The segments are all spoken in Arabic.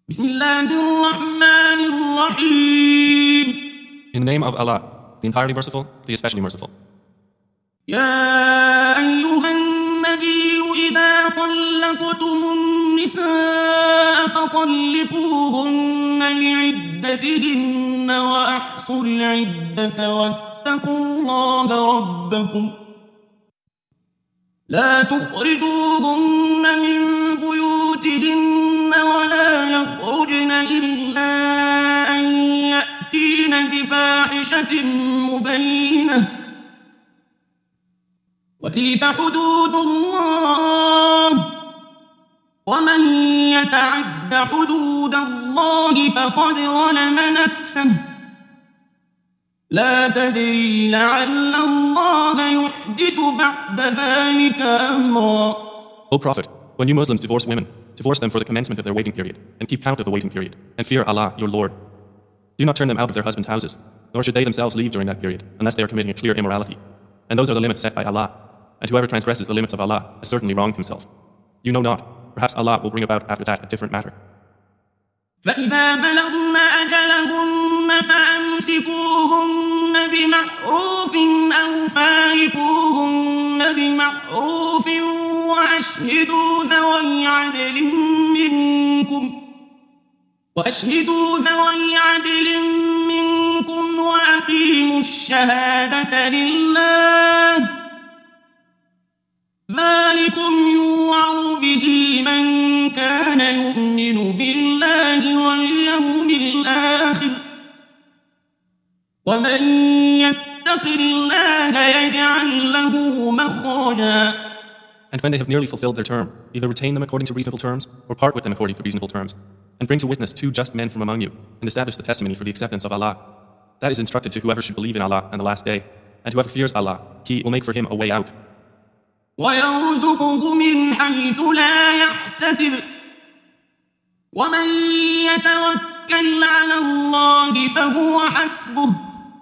بسم الله الرحمن الرحيم. In the name of Allah, the entirely merciful, the especially merciful. يا أيها النبي إذا طلقتم النساء فطلقوهن لعدتهن وأحصوا العدة واتقوا الله ربكم لا تخرجوهن من بيوتهن ولا يخرجن إلا أن يأتين بفاحشة مبينة وتلك حدود الله ومن يتعد حدود الله فقد ظلم نفسه لا تدري لعل الله يحدث بعد ذلك أمرا. O Prophet, when you Muslims divorce women, divorce them for the commencement of their waiting period, and keep count of the waiting period, and fear Allah, your Lord. Do not turn them out of their husbands' houses, nor should they themselves leave during that period, unless they are committing a clear immorality. And those are the limits set by Allah. And whoever transgresses the limits of Allah has certainly wronged himself. You know not, perhaps Allah will bring about after that a different matter. فإذا بلغن أجلهن فأمسكوهن بمعروف أو فارقوهن بمعروف وأشهدوا ذوي عدل منكم وأقيموا الشهادة لله ذلكم يوعظ به من كان يؤمن بالله واليوم الآخر ومن يتق الله يجعل له مخرجا. And when they have nearly fulfilled their term, either retain them according to reasonable terms, or part with them according to reasonable terms, and bring to witness 2 just men from among you, and establish the testimony for the acceptance of Allah. That is instructed to whoever should believe in Allah and the last day, and whoever fears Allah, He will make for him a way out. ويرزقه من حيث لا يحتسب ومن يتوكل على الله فهو حسبه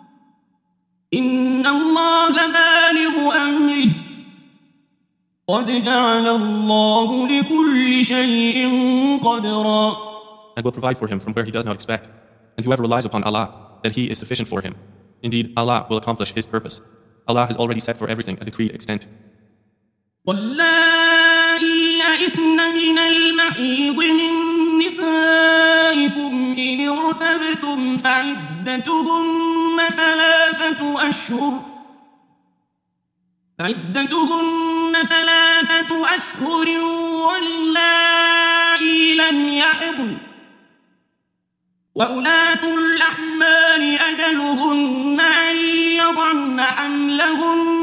إن الله بالغ أمره قد جعل الله لكل شيء قدرا. And will provide for him from where he does not expect. And whoever relies upon Allah, then He is sufficient for him. Indeed, Allah will accomplish His purpose. Allah has already set for everything a decreed extent. واللائي يئسن من المحيض من نسائكم إن ارتبتم فعدتهن 3 أشهر واللائي لم يحضن وأولاة الأحمال أجلهن أن يضعن حملهن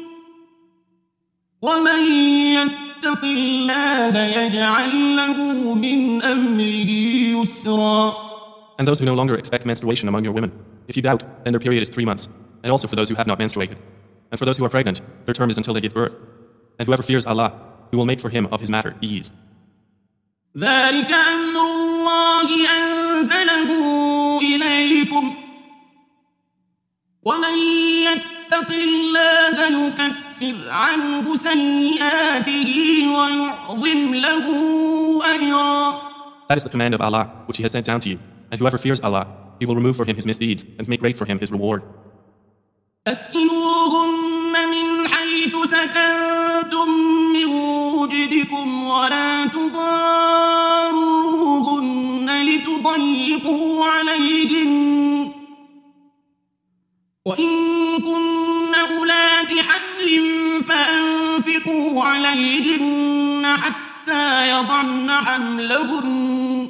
ومن يتق الله يجعل له من أمره يسرا. And those who no longer expect menstruation among your women, if you doubt, then their period is 3 months, and also for those who have not menstruated. And for those who are pregnant, their term is until they give birth. And whoever fears Allah, He will make for him of His matter ease. ذلك أمر الله أنزله إليكم ومن يتق الله يكفر عنه سيئاته ويعظم له أجرا. That is the command of Allah, which He has sent down to you. And whoever fears Allah, He will remove for him his misdeeds and make great for him His reward. أسكنوهن من حيث سكنتم من وجدكم ولا تضاروهن لتضيقوا عليهن وإن كن أولات حمل فأنفقوا عليهن حتى يضعن حملهن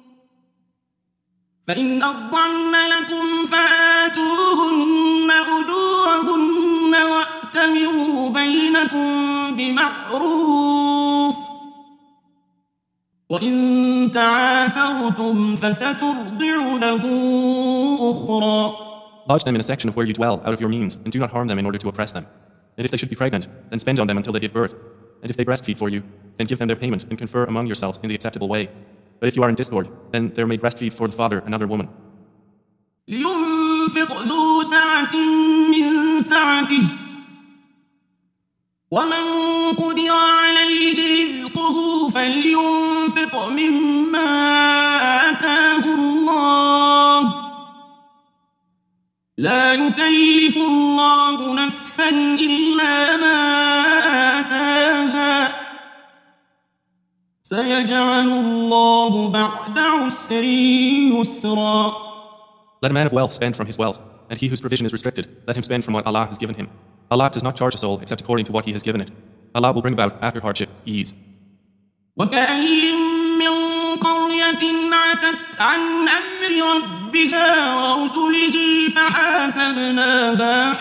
فإن أرضعن لكم فآتوهن أجورهن وأتمروا بينكم بمعروف وإن تعاسرتم فسترضع له أخرى. Lodge them in a section of where you dwell out of your means, and do not harm them in order to oppress them. And if they should be pregnant, then spend on them until they give birth. And if they breastfeed for you, then give them their payment and confer among yourselves in the acceptable way. But if you are in discord, then there may breastfeed for the father another woman. لينفق ذو سعة من سعته ومن قدر عليه رزقه فلينفق مما لا يكلف الله نفسا إلا ما آتاها سيجعل الله بعد عسر يسرا. Let a man of wealth spend from his wealth, and he whose provision is restricted, let him spend from what Allah has given him. Allah does not charge a soul except according to what He has given it. Allah will bring about, after hardship, ease. وكأين من قرية عتت عن أمر ربها ورسله فحاسبناها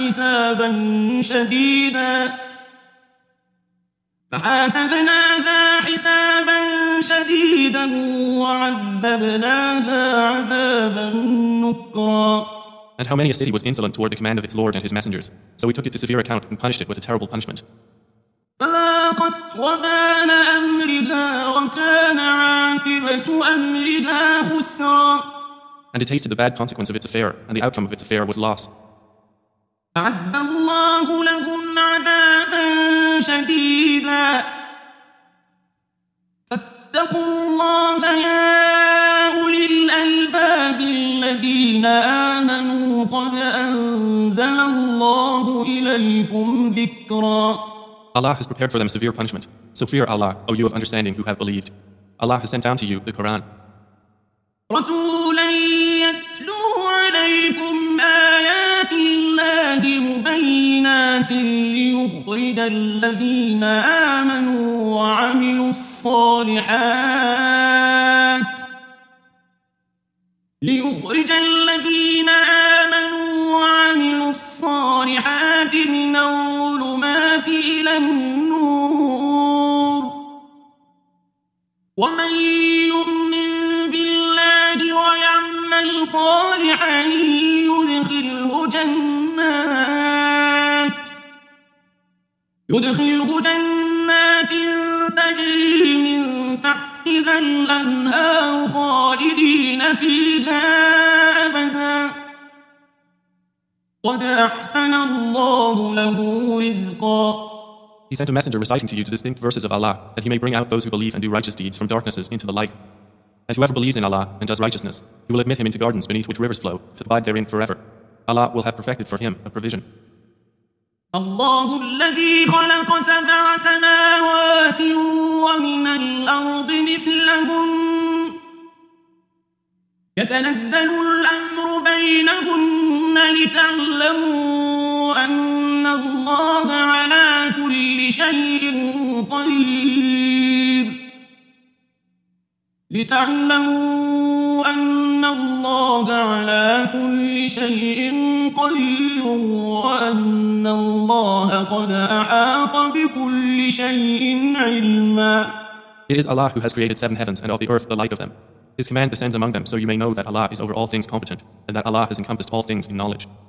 حسابا شديدا وعذبناها عذابا نكرا. And how many a city was insolent toward the command of its Lord and His messengers. So we took it to severe account and punished it with a terrible punishment. فذاقت وبال أمرها وكان عاقبة أمرها خسرا. And it tasted the bad consequence of its affair, and the outcome of its affair was loss. أعد الله لهم عذابا شديدا فاتقوا الله يا أولي الألباب الذين آمنوا قد أنزل الله إليكم ذكرا. Allah has prepared for them severe punishment. So fear Allah, O you of understanding who have believed. Allah has sent down to you the Quran. رسولا يتلو عليكم آيات الله مبينات ليخرج الذين آمنوا وعملوا الصالحات من الظلمات إلى النور. ومن يؤمن بالله ويعمل صالحا يدخله جنات تجري من تحتها الأنهار خالدين فيها أبدا قد أحسن الله له رزقا. He sent a messenger reciting to you the distinct verses of Allah, that He may bring out those who believe and do righteous deeds from darknesses into the light. And whoever believes in Allah and does righteousness, He will admit him into gardens beneath which rivers flow, to abide therein forever. Allah will have perfected for him a provision. الله الذي خلق 7 سماوات ومن الأرض مثلهن يتنزل الأمر بينهن لتعلموا أن الله على كل شيء قدير وأن الله قد أحاط بكل شيء علما. It is Allah who has created 7 heavens and of the earth the like of them. His command descends among them so you may know that Allah is over all things competent and that Allah has encompassed all things in knowledge.